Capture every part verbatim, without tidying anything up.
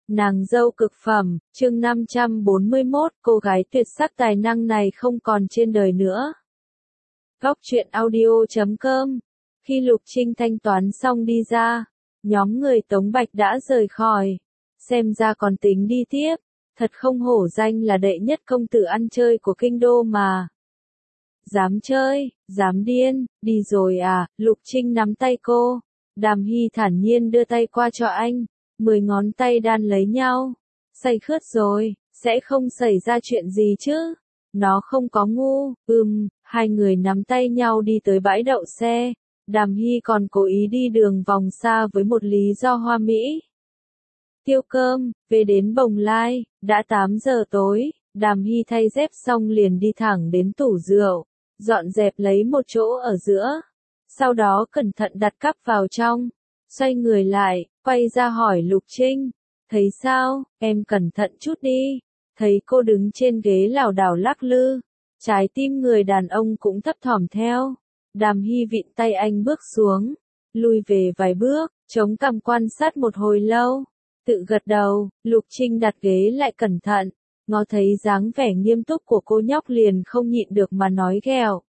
Nàng dâu cực phẩm, chương năm trăm bốn mươi mốt, cô gái tuyệt sắc tài năng này không còn trên đời nữa. Góc truyện audio chấm com. Khi Lục Trinh thanh toán xong đi ra, nhóm người Tống Bạch đã rời khỏi. Xem ra còn tính đi tiếp, thật không hổ danh là đệ nhất công tử ăn chơi của kinh đô mà. Dám chơi, dám điên, đi rồi à, Lục Trinh nắm tay cô. Đàm Hy thản nhiên đưa tay qua cho anh, mười ngón tay đan lấy nhau. Say khướt rồi, sẽ không xảy ra chuyện gì chứ? Nó không có ngu, ừm, hai người nắm tay nhau đi tới bãi đậu xe. Đàm Hy còn cố ý đi đường vòng xa với một lý do hoa mỹ. Tiêu cơm, về đến Bồng Lai, đã tám giờ tối, Đàm Hy thay dép xong liền đi thẳng đến tủ rượu, dọn dẹp lấy một chỗ ở giữa. Sau đó cẩn thận đặt cắp vào trong, xoay người lại, quay ra hỏi Lục Trinh, thấy sao, em cẩn thận chút đi. Thấy cô đứng trên ghế lảo đảo lắc lư, trái tim người đàn ông cũng thấp thỏm theo. Đàm Hy vịn tay anh bước xuống, lùi về vài bước, chống cằm quan sát một hồi lâu, tự gật đầu. Lục Trinh đặt ghế lại cẩn thận, ngó thấy dáng vẻ nghiêm túc của cô nhóc liền không nhịn được mà nói ghẹo.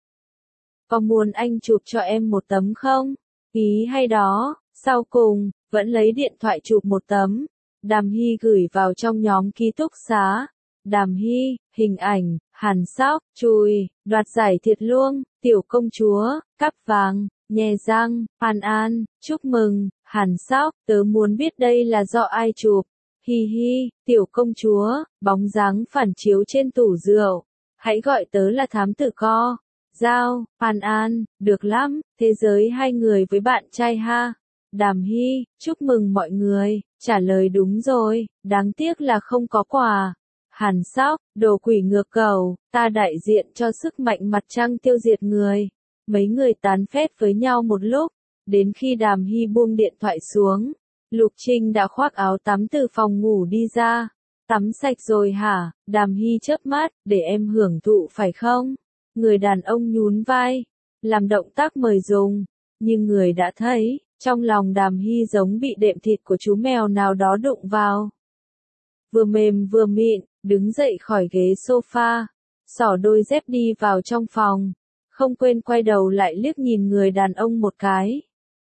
Có muốn anh chụp cho em một tấm không? Ý hay đó. Sau cùng, vẫn lấy điện thoại chụp một tấm. Đàm Hy gửi vào trong nhóm ký túc xá. Đàm Hy, hình ảnh, Hàn Sóc, chùi, đoạt giải thiệt luôn, tiểu công chúa, cắp vàng, nhè răng, An An, chúc mừng, Hàn Sóc, tớ muốn biết đây là do ai chụp. Hi hi, tiểu công chúa, bóng dáng phản chiếu trên tủ rượu. Hãy gọi tớ là thám tử co. Giao, An An, được lắm, thế giới hai người với bạn trai ha. Đàm Hy, chúc mừng mọi người, trả lời đúng rồi, đáng tiếc là không có quà. Hàn Sóc, đồ quỷ ngược cầu, ta đại diện cho sức mạnh mặt trăng tiêu diệt người. Mấy người tán phét với nhau một lúc, đến khi Đàm Hy buông điện thoại xuống, Lục Trinh đã khoác áo tắm từ phòng ngủ đi ra. Tắm sạch rồi hả? Đàm Hy chớp mắt, để em hưởng thụ phải không? Người đàn ông nhún vai, làm động tác mời dùng, nhưng người đã thấy, trong lòng Đàm Hy giống bị đệm thịt của chú mèo nào đó đụng vào. Vừa mềm vừa mịn, đứng dậy khỏi ghế sofa, xỏ đôi dép đi vào trong phòng, không quên quay đầu lại liếc nhìn người đàn ông một cái.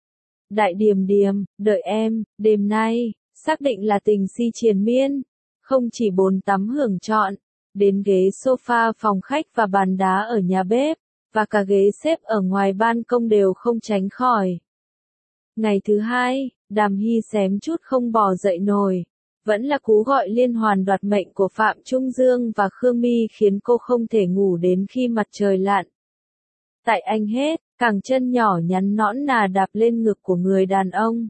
Đại Điềm Điềm, đợi em, đêm nay, xác định là tình si triền miên, không chỉ bồn tắm hưởng trọn, đến ghế sofa phòng khách và bàn đá ở nhà bếp, và cả ghế xếp ở ngoài ban công đều không tránh khỏi. Ngày thứ hai, Đàm Hy xém chút không bò dậy nổi. Vẫn là cú gọi liên hoàn đoạt mệnh của Phạm Trung Dương và Khương My khiến cô không thể ngủ đến khi mặt trời lặn. Tại anh hết, cẳng chân nhỏ nhắn nõn nà đạp lên ngực của người đàn ông.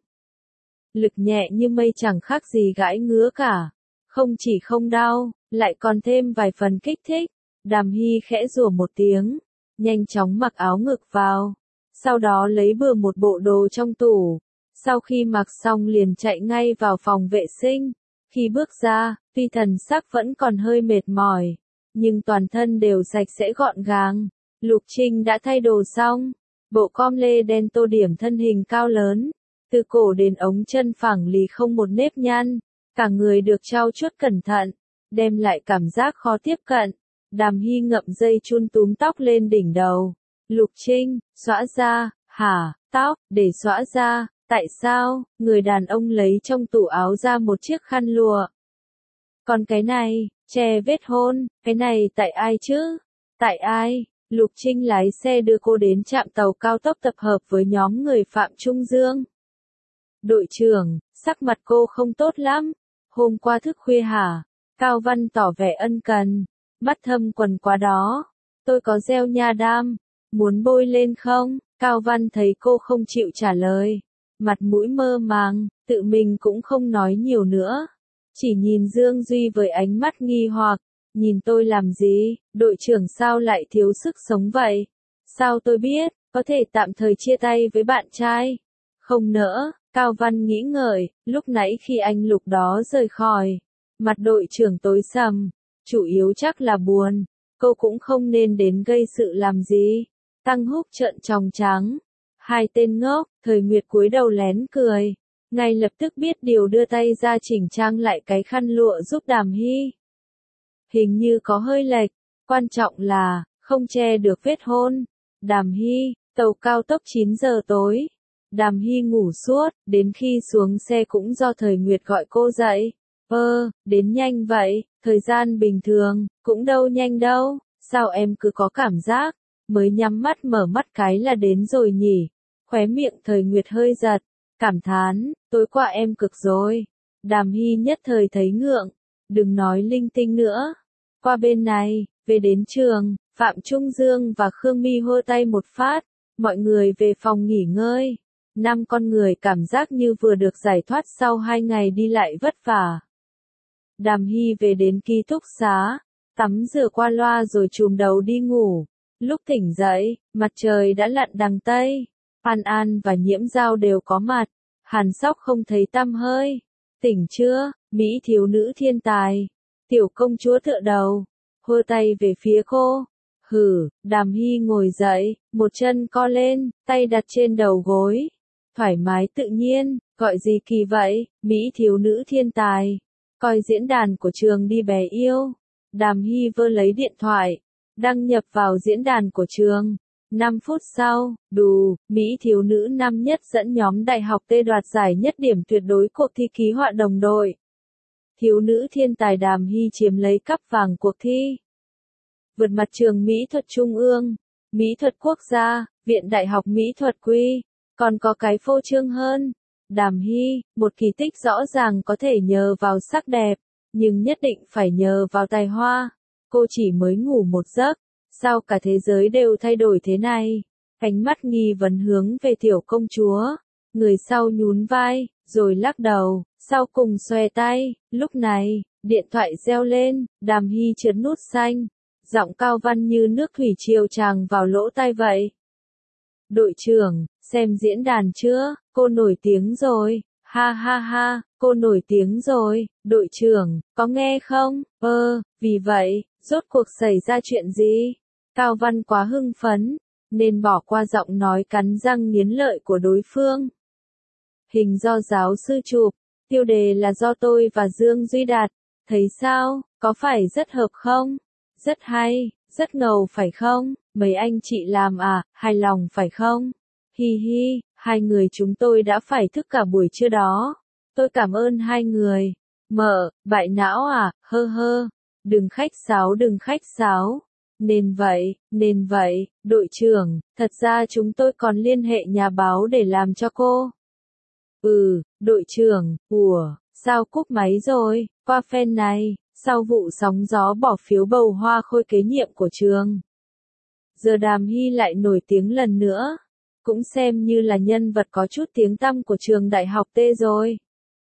Lực nhẹ như mây chẳng khác gì gãi ngứa cả. Không chỉ không đau, lại còn thêm vài phần kích thích. Đàm Hy khẽ rủa một tiếng, nhanh chóng mặc áo ngực vào. Sau đó lấy bừa một bộ đồ trong tủ. Sau khi mặc xong liền chạy ngay vào phòng vệ sinh. Khi bước ra, tuy thần sắc vẫn còn hơi mệt mỏi, nhưng toàn thân đều sạch sẽ gọn gàng. Lục Trinh đã thay đồ xong, bộ com lê đen tô điểm thân hình cao lớn, từ cổ đến ống chân phẳng lì không một nếp nhăn, cả người được trau chuốt cẩn thận, đem lại cảm giác khó tiếp cận. Đàm Hy ngậm dây chun túm tóc lên đỉnh đầu. Lục Trinh, xõa ra, hả, tóc, để xõa ra. Tại sao? Người đàn ông lấy trong tủ áo ra một chiếc khăn lụa. Còn cái này, che vết hôn, cái này tại ai chứ? Tại ai? Lục Trinh lái xe đưa cô đến trạm tàu cao tốc tập hợp với nhóm người Phạm Trung Dương. Đội trưởng, sắc mặt cô không tốt lắm. Hôm qua thức khuya hả? Cao Văn tỏ vẻ ân cần. Mắt thâm quần quá đó. Tôi có gel nha đam. Muốn bôi lên không? Cao Văn thấy cô không chịu trả lời. Mặt mũi mơ màng, tự mình cũng không nói nhiều nữa. Chỉ nhìn Dương Duy với ánh mắt nghi hoặc, nhìn tôi làm gì, đội trưởng sao lại thiếu sức sống vậy? Sao tôi biết, có thể tạm thời chia tay với bạn trai? Không nỡ, Cao Văn nghĩ ngợi, lúc nãy khi anh Lục đó rời khỏi, mặt đội trưởng tối sầm, chủ yếu chắc là buồn, cô cũng không nên đến gây sự làm gì. Tăng Húc trợn tròng trắng. Hai tên ngốc, Thời Nguyệt cúi đầu lén cười. ngay lập tức biết điều đưa tay ra chỉnh trang lại cái khăn lụa giúp Đàm Hy. Hình như có hơi lệch, quan trọng là, không che được vết hôn. Đàm Hy, tàu cao tốc chín giờ tối. Đàm Hy ngủ suốt, đến khi xuống xe cũng do Thời Nguyệt gọi cô dậy. Ơ, đến nhanh vậy, thời gian bình thường, cũng đâu nhanh đâu, sao em cứ có cảm giác, mới nhắm mắt mở mắt cái là đến rồi nhỉ. Khóe miệng Thời Nguyệt hơi giật, cảm thán, tối qua em cực rồi. Đàm Hy nhất thời thấy ngượng, đừng nói linh tinh nữa. Qua bên này, về đến trường, Phạm Trung Dương và Khương My hô tay một phát, mọi người về phòng nghỉ ngơi. Năm con người cảm giác như vừa được giải thoát sau hai ngày đi lại vất vả. Đàm Hy về đến ký túc xá, tắm rửa qua loa rồi chùm đầu đi ngủ. Lúc tỉnh dậy, mặt trời đã lặn đằng Tây. An An và Nhiễm Giao đều có mặt. Hàn Sóc không thấy tăm hơi. Tỉnh chưa, Mỹ thiếu nữ thiên tài. Tiểu công chúa tựa đầu, hơ tay về phía cô. Hử, Đàm Hy ngồi dậy, một chân co lên, tay đặt trên đầu gối. Thoải mái tự nhiên, gọi gì kỳ vậy, Mỹ thiếu nữ thiên tài. Coi diễn đàn của trường đi bé yêu. Đàm Hy vơ lấy điện thoại, đăng nhập vào diễn đàn của trường. năm phút sau, đù, Mỹ thiếu nữ năm nhất dẫn nhóm đại học T đoạt giải nhất điểm tuyệt đối cuộc thi ký họa đồng đội. Thiếu nữ thiên tài Đàm Hy chiếm lấy cắp vàng cuộc thi. Vượt mặt trường Mỹ thuật Trung ương, Mỹ thuật quốc gia, Viện Đại học Mỹ thuật Quy. Còn có cái phô trương hơn. Đàm Hy, một kỳ tích rõ ràng có thể nhờ vào sắc đẹp, nhưng nhất định phải nhờ vào tài hoa. Cô chỉ mới ngủ một giấc, sao cả thế giới đều thay đổi thế này? Ánh mắt nghi vấn hướng về tiểu công chúa. Người sau nhún vai, rồi lắc đầu, sau cùng xòe tay. Lúc này, điện thoại reo lên, Đàm Hy trượt nút xanh. Giọng cao văn như nước thủy triều tràn vào lỗ tai vậy. Đội trưởng, xem diễn đàn chưa, cô nổi tiếng rồi, ha ha ha, cô nổi tiếng rồi, đội trưởng, có nghe không, ơ, vì vậy, rốt cuộc xảy ra chuyện gì? Cao Văn quá hưng phấn, nên bỏ qua giọng nói cắn răng nghiến lợi của đối phương. Hình do giáo sư chụp, tiêu đề là do tôi và Dương Duy Đạt, thấy sao, có phải rất hợp không? Rất hay, rất ngầu phải không? Mấy anh chị làm à, hài lòng phải không? Hi hi, hai người chúng tôi đã phải thức cả buổi trưa đó. Tôi cảm ơn hai người. Mợ, bại não à, hơ hơ. Đừng khách sáo đừng khách sáo. Nên vậy, nên vậy, đội trưởng, thật ra chúng tôi còn liên hệ nhà báo để làm cho cô. Ừ, đội trưởng, ủa, sao cúp máy rồi, qua fan này, sau vụ sóng gió bỏ phiếu bầu hoa khôi kế nhiệm của trường. Giờ Đàm Hy lại nổi tiếng lần nữa, cũng xem như là nhân vật có chút tiếng tăm của trường đại học T rồi.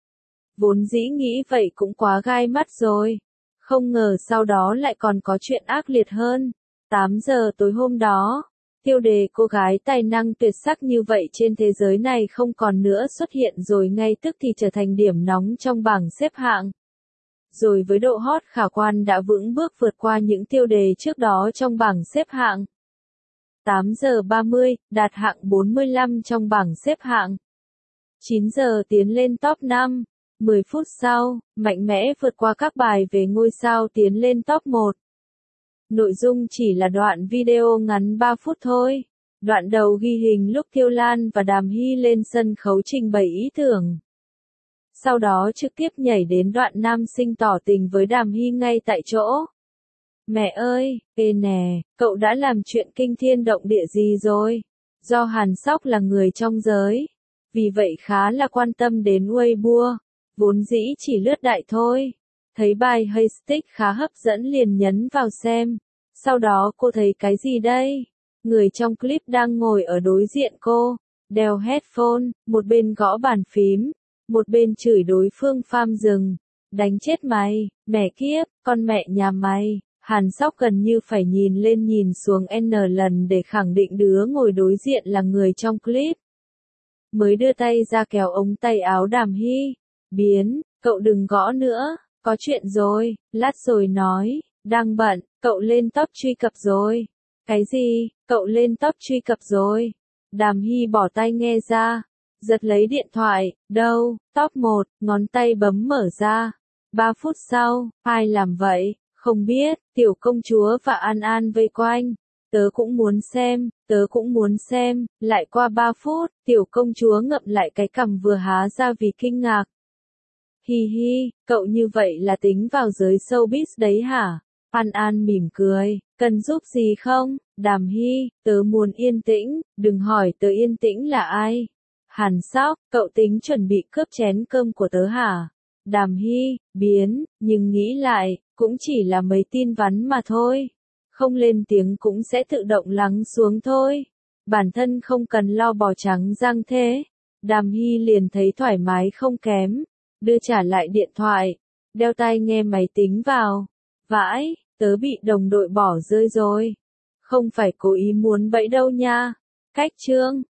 Vốn dĩ nghĩ vậy cũng quá gai mắt rồi, không ngờ sau đó lại còn có chuyện ác liệt hơn. tám giờ tối hôm đó, tiêu đề cô gái tài năng tuyệt sắc như vậy trên thế giới này không còn nữa xuất hiện rồi ngay tức thì trở thành điểm nóng trong bảng xếp hạng. Rồi với độ hot khả quan đã vững bước vượt qua những tiêu đề trước đó trong bảng xếp hạng. tám giờ ba mươi, đạt hạng bốn mươi lăm trong bảng xếp hạng. chín giờ tiến lên top năm. mười phút sau, mạnh mẽ vượt qua các bài về ngôi sao tiến lên top một. Nội dung chỉ là đoạn video ngắn ba phút thôi. Đoạn đầu ghi hình lúc Tiêu Lan và Đàm Hy lên sân khấu trình bày ý tưởng. Sau đó trực tiếp nhảy đến đoạn nam sinh tỏ tình với Đàm Hy ngay tại chỗ. Mẹ ơi, ê nè, cậu đã làm chuyện kinh thiên động địa gì rồi? Do Hàn Sóc là người trong giới, vì vậy khá là quan tâm đến Weibo, vốn dĩ chỉ lướt đại thôi. Thấy bài hashtag khá hấp dẫn liền nhấn vào xem. Sau đó cô thấy cái gì đây? Người trong clip đang ngồi ở đối diện cô, đeo headphone, một bên gõ bàn phím, một bên chửi đối phương pham rừng. Đánh chết mày, mẹ kiếp, con mẹ nhà mày. Hàn Sóc gần như phải nhìn lên nhìn xuống N lần để khẳng định đứa ngồi đối diện là người trong clip. Mới đưa tay ra kéo ống tay áo Đàm Hy. Biến, cậu đừng gõ nữa, có chuyện rồi, lát rồi nói, đang bận, cậu lên top truy cập rồi. Cái gì, cậu lên top truy cập rồi? Đàm Hy bỏ tai nghe ra, giật lấy điện thoại, đâu, top một, ngón tay bấm mở ra. Ba phút sau, ai làm vậy, không biết, tiểu công chúa và An An vây quanh. Tớ cũng muốn xem, tớ cũng muốn xem, lại qua ba phút, tiểu công chúa ngậm lại cái cằm vừa há ra vì kinh ngạc. Hi hi, cậu như vậy là tính vào giới showbiz đấy hả? An An mỉm cười, cần giúp gì không? Đàm Hi, tớ muốn yên tĩnh, đừng hỏi tớ yên tĩnh là ai. Hàn Sóc, cậu tính chuẩn bị cướp chén cơm của tớ hả? Đàm Hi, biến, nhưng nghĩ lại, cũng chỉ là mấy tin vắn mà thôi. Không lên tiếng cũng sẽ tự động lắng xuống thôi. Bản thân không cần lo bò trắng răng thế. Đàm Hi liền thấy thoải mái không kém. Đưa trả lại điện thoại. Đeo tai nghe máy tính vào. Vãi, tớ bị đồng đội bỏ rơi rồi. Không phải cố ý muốn bẫy đâu nha. Cách chương.